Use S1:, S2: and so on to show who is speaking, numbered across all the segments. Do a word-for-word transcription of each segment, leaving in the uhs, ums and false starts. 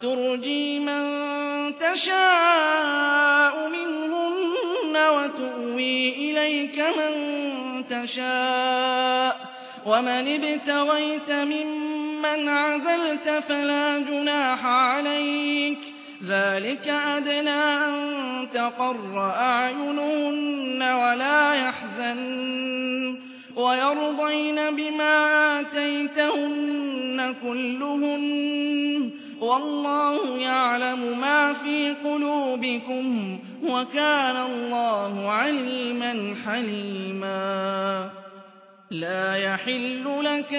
S1: ترجي من تشاء منهن وتؤوي إليك من تشاء ومن ابتغيت ممن عزلت فلا جناح عليك ذلك أدنى أن تقر أعينهن ولا يحزن ويرضين بما آتيتهن كلهن والله يعلم ما في قلوبكم وكان الله عليما حليما لا يحل لك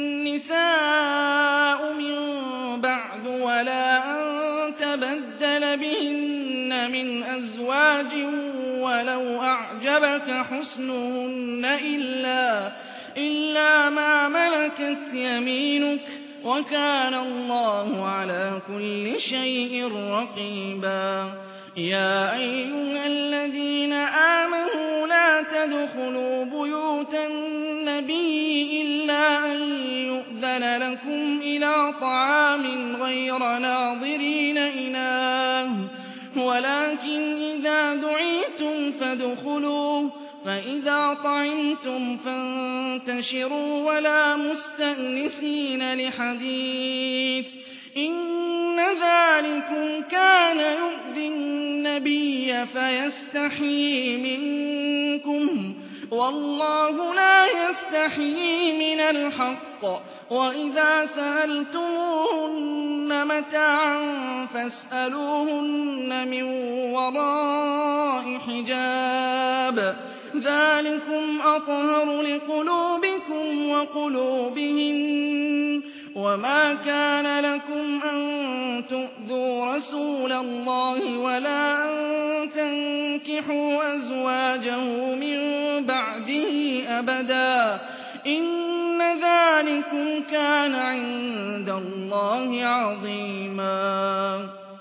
S1: النساء من بعد ولا أن تبدل بهن من أزواج ولو أعجبك حسنهن إلا, إلا ما ملكت يمينك وكان الله على كل شيء رقيبا يا أيها الذين آمنوا لا تدخلوا بيوت النبي إلا أن يؤذن لكم إلى طعام غير ناظرين إناه ولكن إذا دعيتم فادخلوا فإذا طعمتم فانتشروا ولا مستأنسين لحديث إن ذلكم كان يؤذي النبي فيستحيي منكم والله لا يستحيي من الحق وإذا سألتموهن متاعا فاسألوهن من وراء حجاب ذلكم أطهر لقلوبكم وقلوبهن وما كان لكم أن تؤذوا رسول الله ولا أن تنكحوا أزواجه من بعده أبدا إن ذلكم كان عند الله عظيما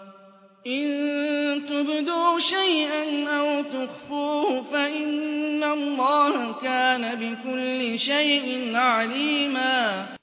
S1: إن تبدوا شيئا أو تخفوه فإن الله كان بكل شيء عليما